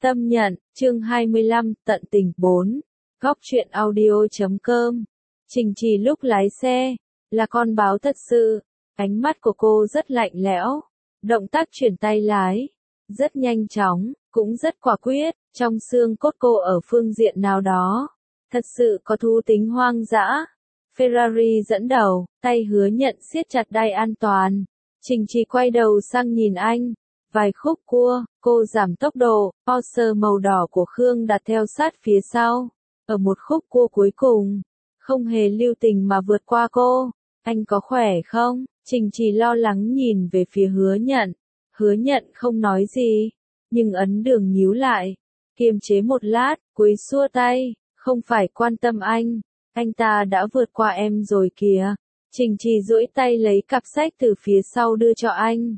Tâm nhận, chương 25, tận tình 4. Góc truyện audio.com. Trình Trì lúc lái xe, là con báo thật sự. Ánh mắt của cô rất lạnh lẽo. Động tác chuyển tay lái, rất nhanh chóng, cũng rất quả quyết. Trong xương cốt cô ở phương diện nào đó, thật sự có thú tính hoang dã. Ferrari dẫn đầu, tay Hứa Nhận siết chặt đai an toàn. Trình Trì quay đầu sang nhìn anh. Vài khúc cua, cô giảm tốc độ, Porsche màu đỏ của Khương Đạt theo sát phía sau. Ở một khúc cua cuối cùng, không hề lưu tình mà vượt qua cô. Anh có khỏe không? Trình Trì lo lắng nhìn về phía Hứa Nhận. Hứa Nhận không nói gì, nhưng ấn đường nhíu lại. Kiềm chế một lát, cúi xua tay, không phải quan tâm anh ta đã vượt qua em rồi kìa. Trình Trì duỗi tay lấy cặp sách từ phía sau đưa cho anh.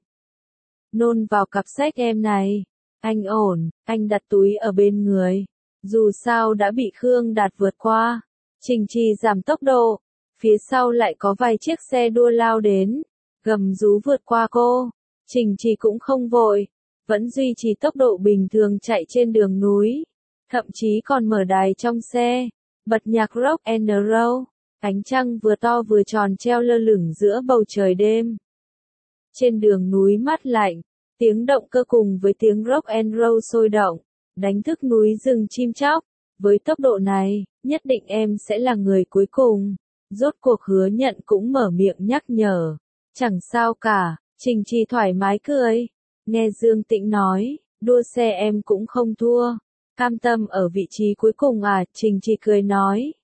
Nôn vào cặp sách em này. Anh ổn, anh đặt túi ở bên người. Dù sao đã bị Khương Đạt vượt qua. Trình Trì giảm tốc độ. Phía sau lại có vài chiếc xe đua lao đến. Gầm rú vượt qua cô. Trình Trì cũng không vội. Vẫn duy trì tốc độ bình thường chạy trên đường núi. Thậm chí còn mở đài trong xe. Bật nhạc rock and roll. Ánh trăng vừa to vừa tròn treo lơ lửng giữa bầu trời đêm. Trên đường núi mát lạnh, tiếng động cơ cùng với tiếng rock and roll sôi động, đánh thức núi rừng chim chóc. Với tốc độ này, nhất định em sẽ là người cuối cùng. Rốt cuộc Hứa Nhận cũng mở miệng nhắc nhở. Chẳng sao cả, Trình Trì thoải mái cười. Nghe Dương Tĩnh nói, đua xe em cũng không thua. Cam tâm ở vị trí cuối cùng à? Trình Trì cười nói.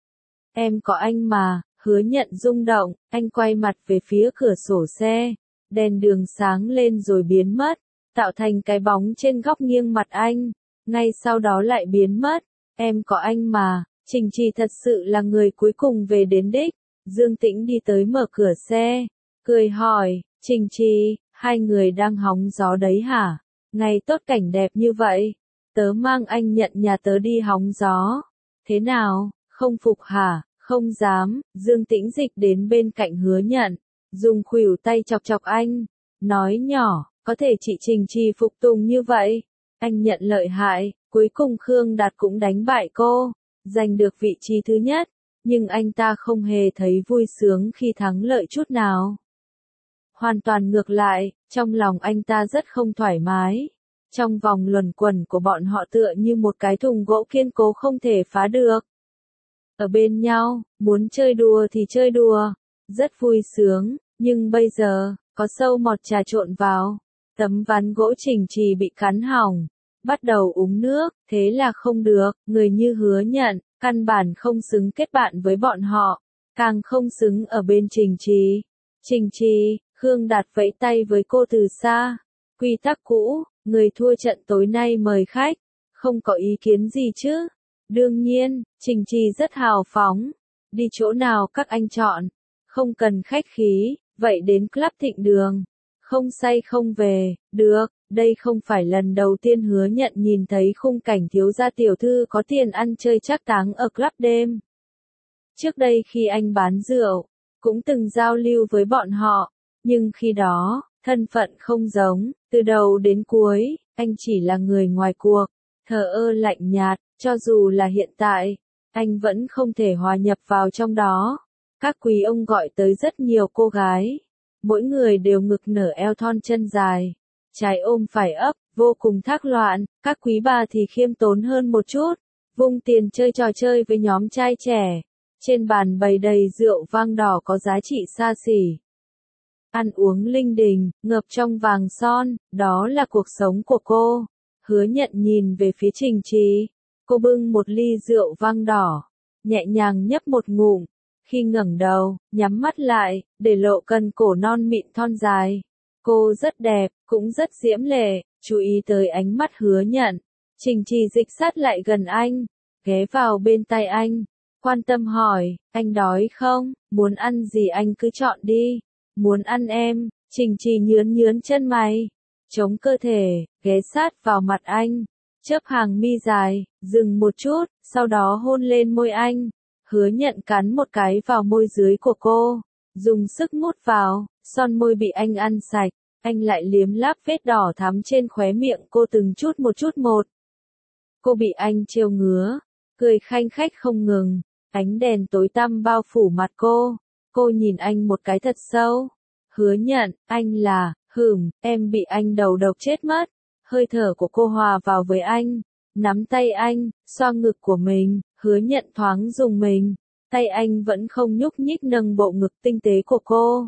Em có anh mà. Hứa Nhận rung động, anh quay mặt về phía cửa sổ xe. Đèn đường sáng lên rồi biến mất, tạo thành cái bóng trên góc nghiêng mặt anh. Ngay sau đó lại biến mất. Em có anh mà. Trình Trì thật sự là người cuối cùng về đến đích. Dương Tĩnh đi tới mở cửa xe, cười hỏi, Trình Trì, hai người đang hóng gió đấy hả? Ngày tốt cảnh đẹp như vậy, tớ mang anh Nhận nhà tớ đi hóng gió. Thế nào, không phục hả? Không dám. Dương Tĩnh dịch đến bên cạnh Hứa Nhận, dùng khuỷu tay chọc chọc anh, nói nhỏ, có thể chị Trình Trì phục tùng như vậy. Anh Nhận lợi hại, cuối cùng Khương Đạt cũng đánh bại cô, giành được vị trí thứ nhất, nhưng anh ta không hề thấy vui sướng khi thắng lợi chút nào. Hoàn toàn ngược lại, trong lòng anh ta rất không thoải mái. Trong vòng luẩn quẩn của bọn họ tựa như một cái thùng gỗ kiên cố không thể phá được. Ở bên nhau, muốn chơi đùa thì chơi đùa, rất vui sướng, nhưng bây giờ, có sâu mọt trà trộn vào. Tấm ván gỗ Trình Trì bị cắn hỏng, bắt đầu uống nước, thế là không được. Người như Hứa Nhận, căn bản không xứng kết bạn với bọn họ, càng không xứng ở bên Trình Trì. Trình Trì, Khương Đạt vẫy tay với cô từ xa. Quy tắc cũ, người thua trận tối nay mời khách, không có ý kiến gì chứ? Đương nhiên, Trình Trì rất hào phóng. Đi chỗ nào các anh chọn, không cần khách khí, vậy đến Club Thịnh Đường. Không say không về, được, đây không phải lần đầu tiên Hứa Nhận nhìn thấy khung cảnh thiếu gia tiểu thư có tiền ăn chơi trác táng ở club đêm. Trước đây khi anh bán rượu, cũng từng giao lưu với bọn họ, nhưng khi đó, thân phận không giống, từ đầu đến cuối, anh chỉ là người ngoài cuộc, thờ ơ lạnh nhạt, cho dù là hiện tại, anh vẫn không thể hòa nhập vào trong đó. Các quý ông gọi tới rất nhiều cô gái, mỗi người đều ngực nở eo thon chân dài, trái ôm phải ấp, vô cùng thác loạn. Các quý bà thì khiêm tốn hơn một chút, vung tiền chơi trò chơi với nhóm trai trẻ. Trên bàn bày đầy rượu vang đỏ có giá trị xa xỉ. Ăn uống linh đình, ngập trong vàng son, đó là cuộc sống của cô. Hứa Nhận nhìn về phía Trình Trì, cô bưng một ly rượu vang đỏ, nhẹ nhàng nhấp một ngụm. Khi ngẩng đầu, nhắm mắt lại, để lộ cần cổ non mịn thon dài. Cô rất đẹp, cũng rất diễm lệ. Chú ý tới ánh mắt Hứa Nhận. Trình Trì dịch sát lại gần anh, ghé vào bên tai anh, quan tâm hỏi, anh đói không? Muốn ăn gì anh cứ chọn đi. Muốn ăn em. Trình Trì nhướn nhướn chân mày, chống cơ thể, ghé sát vào mặt anh, chớp hàng mi dài, dừng một chút, sau đó hôn lên môi anh. Hứa Nhận cắn một cái vào môi dưới của cô, dùng sức mút vào, son môi bị anh ăn sạch. Anh lại liếm láp vết đỏ thắm trên khóe miệng cô từng chút một. Cô bị anh trêu ngứa, cười khanh khách không ngừng, ánh đèn tối tăm bao phủ mặt cô nhìn anh một cái thật sâu. Hứa Nhận, anh là, em bị anh đầu độc chết mất. Hơi thở của cô hòa vào với anh, nắm tay anh, xoa ngực của mình, Hứa Nhận thoáng dùng mình, tay anh vẫn không nhúc nhích nâng bộ ngực tinh tế của cô.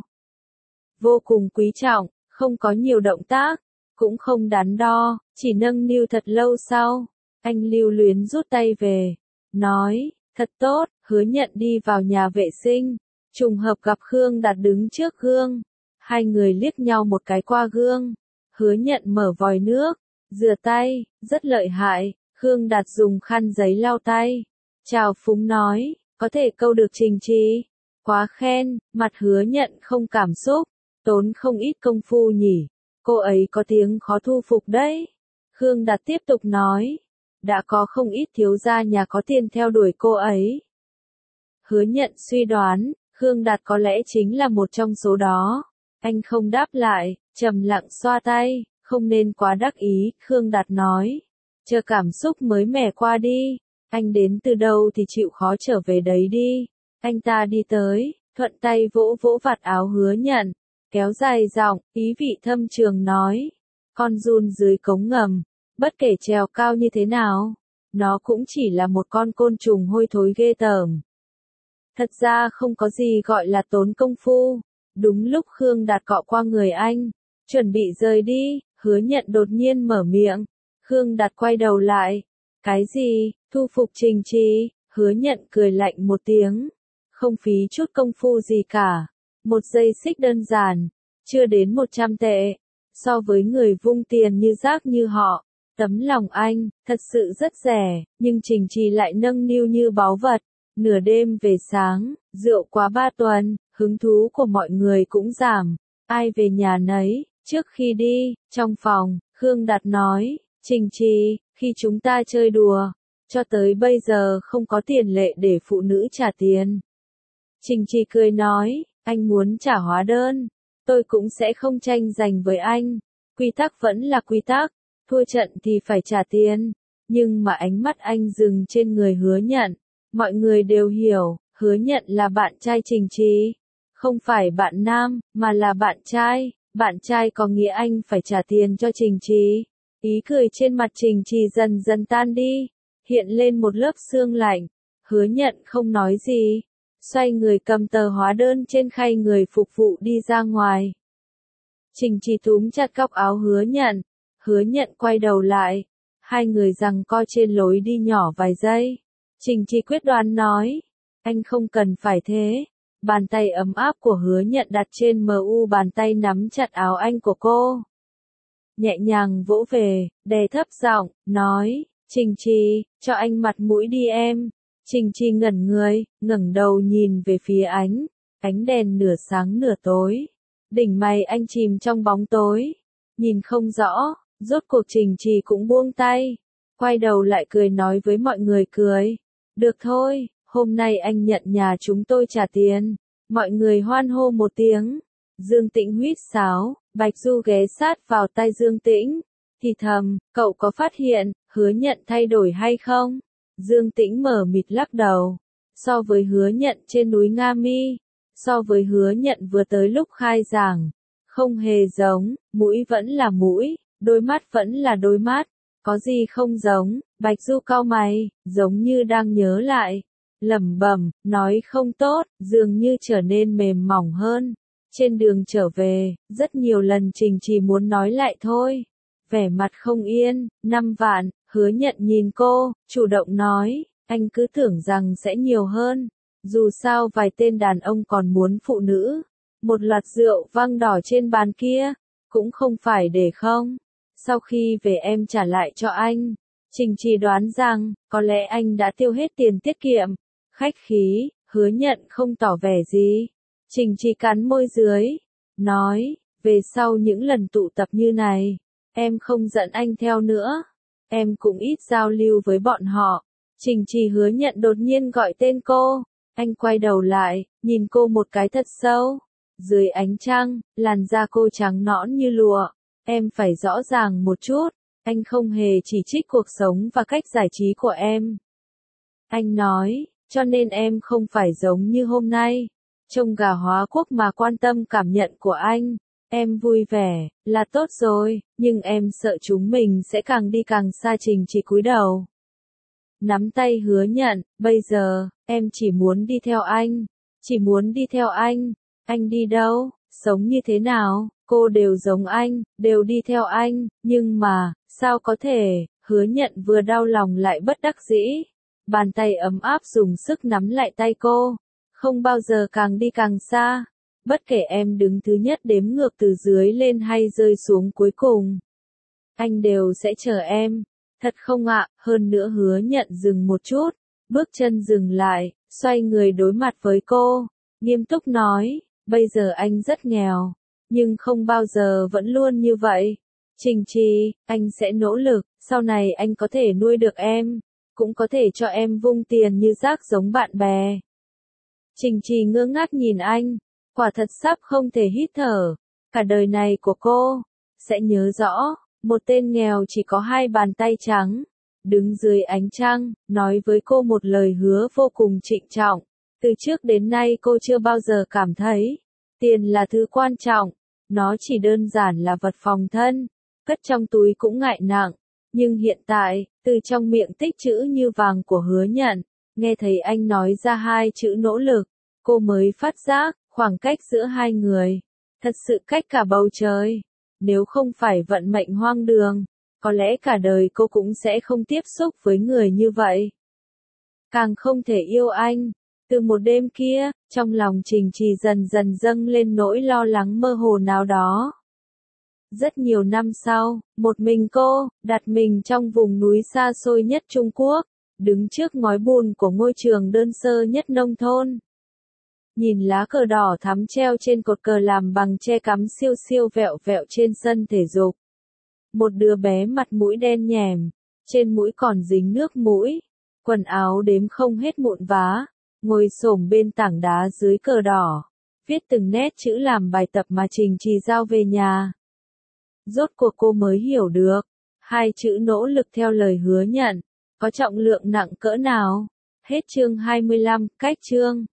Vô cùng quý trọng, không có nhiều động tác, cũng không đắn đo, chỉ nâng niu thật lâu sau, anh lưu luyến rút tay về, nói, thật tốt. Hứa Nhận đi vào nhà vệ sinh, trùng hợp gặp Khương Đạt đứng trước gương, hai người liếc nhau một cái qua gương, Hứa Nhận mở vòi nước, rửa tay, rất lợi hại, Khương Đạt dùng khăn giấy lau tay, chào phúng nói, có thể câu được Trình Trì, quá khen, mặt Hứa Nhận không cảm xúc, tốn không ít công phu nhỉ, cô ấy có tiếng khó thu phục đấy. Khương Đạt tiếp tục nói, đã có không ít thiếu gia nhà có tiền theo đuổi cô ấy. Hứa Nhận suy đoán, Khương Đạt có lẽ chính là một trong số đó. Anh không đáp lại, trầm lặng xoa tay, không nên quá đắc ý, Khương Đạt nói. Chờ cảm xúc mới mẻ qua đi, anh đến từ đâu thì chịu khó trở về đấy đi. Anh ta đi tới, thuận tay vỗ vỗ vạt áo Hứa Nhận, kéo dài giọng, ý vị thâm trường nói. Con giun dưới cống ngầm, bất kể trèo cao như thế nào, nó cũng chỉ là một con côn trùng hôi thối ghê tởm. Thật ra không có gì gọi là tốn công phu. Đúng lúc Khương Đạt cọ qua người anh, chuẩn bị rời đi, Hứa Nhận đột nhiên mở miệng. Khương Đạt quay đầu lại. Cái gì, thu phục Trình Trì? Hứa Nhận cười lạnh một tiếng. Không phí chút công phu gì cả. Một dây xích đơn giản, chưa đến 100 tệ. So với người vung tiền như rác như họ, tấm lòng anh, thật sự rất rẻ, nhưng Trình Trì lại nâng niu như báu vật. Nửa đêm về sáng, rượu quá 3 tuần, hứng thú của mọi người cũng giảm. Ai về nhà nấy, trước khi đi, trong phòng, Khương Đạt nói, Trình Trì, khi chúng ta chơi đùa, cho tới bây giờ không có tiền lệ để phụ nữ trả tiền. Trình Trì cười nói, anh muốn trả hóa đơn, tôi cũng sẽ không tranh giành với anh. Quy tắc vẫn là quy tắc, thua trận thì phải trả tiền. Nhưng mà ánh mắt anh dừng trên người Hứa Nhận. Mọi người đều hiểu, Hứa Nhận là bạn trai Trình Trì. Không phải bạn nam, mà là bạn trai. Bạn trai có nghĩa anh phải trả tiền cho Trình Trì. Ý cười trên mặt Trình Trì dần dần tan đi, hiện lên một lớp sương lạnh. Hứa Nhận không nói gì, xoay người cầm tờ hóa đơn trên khay người phục vụ đi ra ngoài. Trình Trì túm chặt góc áo Hứa Nhận. Hứa Nhận quay đầu lại. Hai người giằng co trên lối đi nhỏ vài giây. Trình Trì quyết đoán nói, anh không cần phải thế. Bàn tay ấm áp của Hứa Nhận đặt trên bàn tay nắm chặt áo anh của cô. Nhẹ nhàng vỗ về, đè thấp giọng, nói, Trình Trì, cho anh mặt mũi đi em. Trình Trì ngẩn người, ngẩng đầu nhìn về phía ánh đèn nửa sáng nửa tối. Đỉnh mày anh chìm trong bóng tối, nhìn không rõ, rốt cuộc Trình Trì cũng buông tay. Quay đầu lại cười nói với mọi người cười. Được thôi, hôm nay anh nhận nhà chúng tôi trả tiền. Mọi người hoan hô một tiếng. Dương Tĩnh huýt sáo, Bạch Du ghé sát vào tai Dương Tĩnh. Thì thầm, cậu có phát hiện, Hứa Nhận thay đổi hay không? Dương Tĩnh mở mịt lắc đầu. So với Hứa Nhận trên núi Nga Mi, so với Hứa Nhận vừa tới lúc khai giảng, không hề giống, mũi vẫn là mũi, đôi mắt vẫn là đôi mắt. Có gì không giống? Bạch Du cau mày, giống như đang nhớ lại. Lẩm bẩm, nói không tốt, dường như trở nên mềm mỏng hơn. Trên đường trở về, rất nhiều lần Trình Trì muốn nói lại thôi. Vẻ mặt không yên, 5 vạn, Hứa Nhận nhìn cô, chủ động nói, anh cứ tưởng rằng sẽ nhiều hơn. Dù sao vài tên đàn ông còn muốn phụ nữ. Một loạt rượu vang đỏ trên bàn kia, cũng không phải để không. Sau khi về em trả lại cho anh. Trình Trì đoán rằng, có lẽ anh đã tiêu hết tiền tiết kiệm. Khách khí, Hứa Nhận không tỏ vẻ gì. Trình Trì cắn môi dưới, nói, về sau những lần tụ tập như này, em không dẫn anh theo nữa. Em cũng ít giao lưu với bọn họ. Trình Trì Hứa Nhận đột nhiên gọi tên cô. Anh quay đầu lại, nhìn cô một cái thật sâu. Dưới ánh trăng, làn da cô trắng nõn như lụa. Em phải rõ ràng một chút. Anh không hề chỉ trích cuộc sống và cách giải trí của em. Anh nói, cho nên em không phải giống như hôm nay. Trông gà hóa quốc mà quan tâm cảm nhận của anh. Em vui vẻ, là tốt rồi, nhưng em sợ chúng mình sẽ càng đi càng xa. Trình chỉ cúi đầu. Nắm tay hứa nhận, bây giờ, em chỉ muốn đi theo anh. Chỉ muốn đi theo anh. Anh đi đâu, sống như thế nào, cô đều giống anh, đều đi theo anh, nhưng mà, sao có thể, hứa nhận vừa đau lòng lại bất đắc dĩ. Bàn tay ấm áp dùng sức nắm lại tay cô. Không bao giờ càng đi càng xa. Bất kể em đứng thứ nhất đếm ngược từ dưới lên hay rơi xuống cuối cùng. Anh đều sẽ chờ em. Thật không ạ, hơn nữa hứa nhận dừng một chút. Bước chân dừng lại, xoay người đối mặt với cô. Nghiêm túc nói, bây giờ anh rất nghèo. Nhưng không bao giờ vẫn luôn như vậy. Trình Trì, anh sẽ nỗ lực, sau này anh có thể nuôi được em. Cũng có thể cho em vung tiền như rác giống bạn bè. Trình Trì ngơ ngác nhìn anh. Quả thật sắp không thể hít thở. Cả đời này của cô, sẽ nhớ rõ, một tên nghèo chỉ có 2 bàn tay trắng. Đứng dưới ánh trăng, nói với cô một lời hứa vô cùng trịnh trọng. Từ trước đến nay cô chưa bao giờ cảm thấy, tiền là thứ quan trọng. Nó chỉ đơn giản là vật phòng thân, cất trong túi cũng ngại nặng. Nhưng hiện tại, từ trong miệng tích trữ như vàng của hứa nhận, nghe thấy anh nói ra 2 chữ nỗ lực, cô mới phát giác, khoảng cách giữa hai người, thật sự cách cả bầu trời. Nếu không phải vận mệnh hoang đường, có lẽ cả đời cô cũng sẽ không tiếp xúc với người như vậy. Càng không thể yêu anh. Từ một đêm kia, trong lòng Trình Trì dần dần dâng lên nỗi lo lắng mơ hồ nào đó. Rất nhiều năm sau, một mình cô, đặt mình trong vùng núi xa xôi nhất Trung Quốc, đứng trước ngói bùn của ngôi trường đơn sơ nhất nông thôn. Nhìn lá cờ đỏ thắm treo trên cột cờ làm bằng tre cắm siêu siêu vẹo vẹo trên sân thể dục. Một đứa bé mặt mũi đen nhèm, trên mũi còn dính nước mũi, quần áo đếm không hết mụn vá, ngồi xổm bên tảng đá dưới cờ đỏ, viết từng nét chữ làm bài tập mà Trình Trì giao về nhà. Rốt cuộc cô mới hiểu được, 2 chữ nỗ lực theo lời hứa nhận, có trọng lượng nặng cỡ nào. Hết chương 25, cách chương.